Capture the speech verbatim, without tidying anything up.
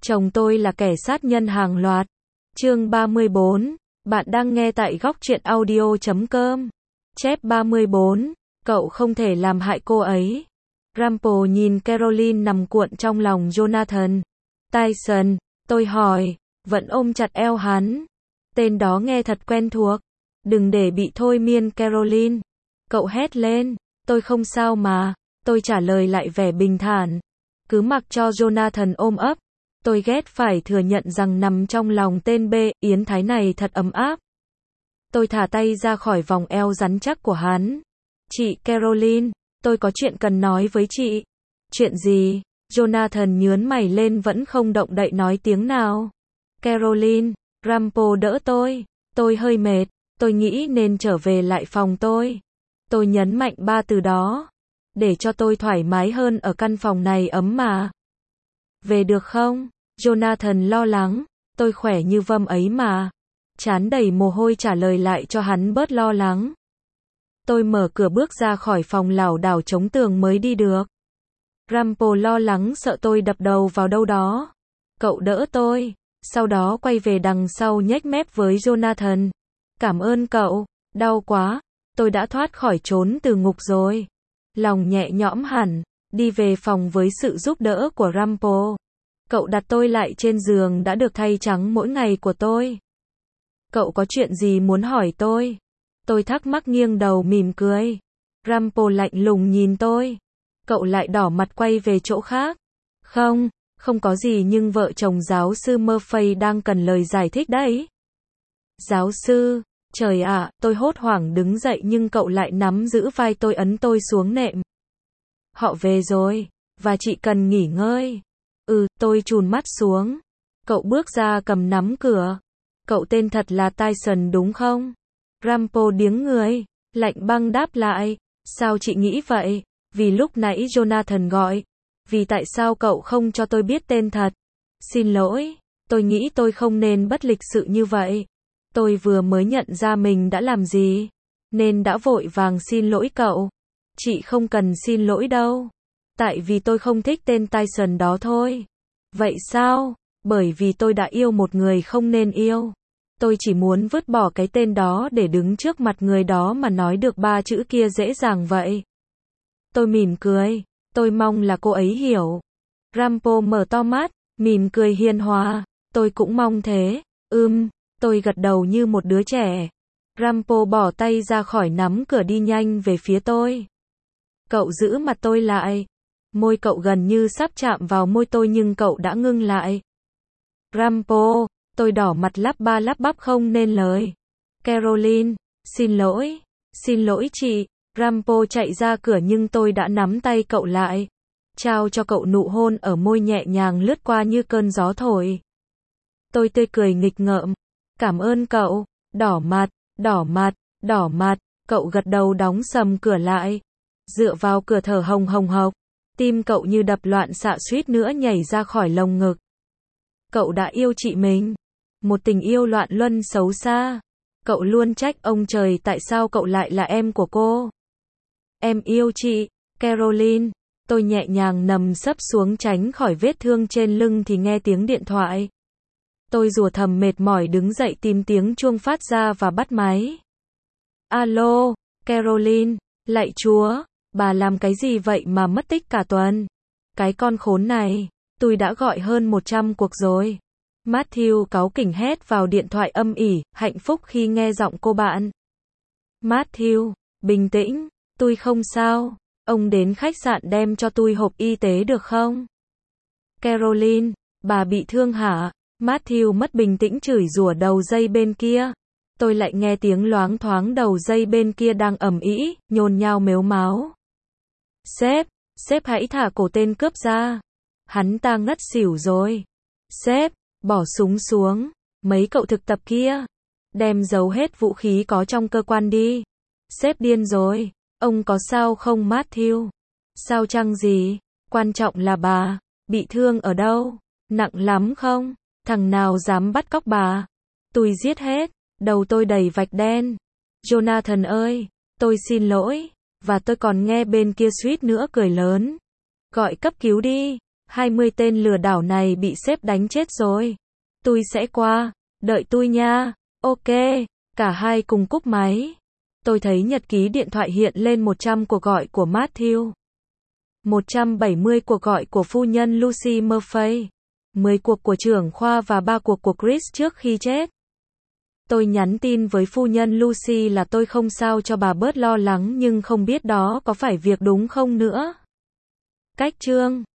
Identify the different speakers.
Speaker 1: Chồng tôi là kẻ sát nhân hàng loạt. Chương ba mươi bốn. Bạn đang nghe tại góc truyện audio chấm com. Chép ba mươi bốn. Cậu không thể làm hại cô ấy. Rampo nhìn Caroline nằm cuộn trong lòng Jonathan. Tyson, tôi hỏi, vẫn ôm chặt eo hắn. Tên đó nghe thật quen thuộc. Đừng để bị thôi miên Caroline. Cậu hét lên, tôi không sao mà. Tôi trả lời lại vẻ bình thản. Cứ mặc cho Jonathan ôm ấp. Tôi ghét phải thừa nhận rằng nằm trong lòng tên B. Yến Thái này thật ấm áp. Tôi thả tay ra khỏi vòng eo rắn chắc của hắn. Chị Caroline, tôi có chuyện cần nói với chị. Chuyện gì? Jonathan nhướn mày lên vẫn không động đậy nói tiếng nào. Caroline, Rampo đỡ tôi. Tôi hơi mệt. Tôi nghĩ nên trở về lại phòng tôi. Tôi nhấn mạnh ba từ đó. Để cho tôi thoải mái hơn ở căn phòng này ấm mà. Về được không? Jonathan lo lắng. Tôi khỏe như vâm ấy mà. Trán đầy mồ hôi trả lời lại cho hắn bớt lo lắng. Tôi mở cửa bước ra khỏi phòng lảo đảo chống tường mới đi được. Rampo lo lắng sợ tôi đập đầu vào đâu đó. Cậu đỡ tôi. Sau đó quay về đằng sau nhếch mép với Jonathan. Cảm ơn cậu. Đau quá. Tôi đã thoát khỏi trốn từ ngục rồi. Lòng nhẹ nhõm hẳn. Đi về phòng với sự giúp đỡ của Rampo. Cậu đặt tôi lại trên giường đã được thay trắng mỗi ngày của tôi. Cậu có chuyện gì muốn hỏi tôi? Tôi thắc mắc nghiêng đầu mỉm cười. Rampo lạnh lùng nhìn tôi. Cậu lại đỏ mặt quay về chỗ khác. Không, không có gì nhưng vợ chồng giáo sư Murphy đang cần lời giải thích đấy. Giáo sư, trời ạ, tôi hốt hoảng đứng dậy nhưng cậu lại nắm giữ vai tôi ấn tôi xuống nệm. Họ về rồi, và chị cần nghỉ ngơi. Ừ, tôi chùn mắt xuống. Cậu bước ra cầm nắm cửa. Cậu tên thật là Tyson đúng không? Rampo điếng người, lạnh băng đáp lại. Sao chị nghĩ vậy? Vì lúc nãy Jonathan gọi. Vì tại sao cậu không cho tôi biết tên thật? Xin lỗi, tôi nghĩ tôi không nên bất lịch sự như vậy. Tôi vừa mới nhận ra mình đã làm gì, nên đã vội vàng xin lỗi cậu. Chị không cần xin lỗi đâu. Tại vì tôi không thích tên Tyson đó thôi. Vậy sao? Bởi vì tôi đã yêu một người không nên yêu. Tôi chỉ muốn vứt bỏ cái tên đó để đứng trước mặt người đó mà nói được ba chữ kia dễ dàng vậy. Tôi mỉm cười. Tôi mong là cô ấy hiểu. Rampo mở to mắt, mỉm cười hiền hòa. Tôi cũng mong thế. Ừm, tôi gật đầu như một đứa trẻ. Rampo bỏ tay ra khỏi nắm cửa đi nhanh về phía tôi. Cậu giữ mặt tôi lại. Môi cậu gần như sắp chạm vào môi tôi nhưng cậu đã ngưng lại. Rampo, tôi đỏ mặt lắp ba lắp bắp không nên lời. Caroline, xin lỗi, xin lỗi chị. Rampo chạy ra cửa nhưng tôi đã nắm tay cậu lại. Trao cho cậu nụ hôn ở môi nhẹ nhàng lướt qua như cơn gió thổi. Tôi tươi cười nghịch ngợm. Cảm ơn cậu. Đỏ mặt, đỏ mặt, đỏ mặt. Cậu gật đầu đóng sầm cửa lại. Dựa vào cửa thở hồng hồng hộc. Tim cậu như đập loạn xạ suýt nữa nhảy ra khỏi lồng ngực. Cậu đã yêu chị mình. Một tình yêu loạn luân xấu xa. Cậu luôn trách ông trời tại sao cậu lại là em của cô. Em yêu chị, Caroline. Tôi nhẹ nhàng nằm sấp xuống tránh khỏi vết thương trên lưng thì nghe tiếng điện thoại. Tôi rủa thầm mệt mỏi đứng dậy tìm tiếng chuông phát ra và bắt máy. Alo, Caroline, lạy Chúa, bà làm cái gì vậy mà mất tích cả tuần? Cái con khốn này, tôi đã gọi hơn một trăm cuộc rồi. Matthew cáu kỉnh hét vào điện thoại âm ỉ, hạnh phúc khi nghe giọng cô bạn. Matthew, bình tĩnh, tôi không sao. Ông đến khách sạn đem cho tôi hộp y tế được không? Caroline, bà bị thương hả? Matthew mất bình tĩnh chửi rủa đầu dây bên kia. Tôi lại nghe tiếng loáng thoáng đầu dây bên kia đang ầm ĩ, nhôn nhao mếu máo. Sếp, sếp hãy thả cổ tên cướp ra. Hắn ta ngất xỉu rồi. Sếp, bỏ súng xuống. Mấy cậu thực tập kia, đem giấu hết vũ khí có trong cơ quan đi. Sếp điên rồi. Ông có sao không Matthew? Sao chăng gì? Quan trọng là bà bị thương ở đâu? Nặng lắm không? Thằng nào dám bắt cóc bà? Tôi giết hết. Đầu tôi đầy vạch đen. Jonathan ơi, tôi xin lỗi. Và tôi còn nghe bên kia suýt nữa cười lớn. Gọi cấp cứu đi. hai mươi tên lừa đảo này bị sếp đánh chết rồi. Tôi sẽ qua, đợi tôi nha. Ok, cả hai cùng cúp máy. Tôi thấy nhật ký điện thoại hiện lên một trăm cuộc gọi của Matthew, một trăm bảy mươi cuộc gọi của phu nhân Lucy Murphy, mười cuộc của trưởng khoa và ba cuộc của Chris trước khi chết. Tôi nhắn tin với phu nhân Lucy là tôi không sao cho bà bớt lo lắng nhưng không biết đó có phải việc đúng không nữa. Cách chương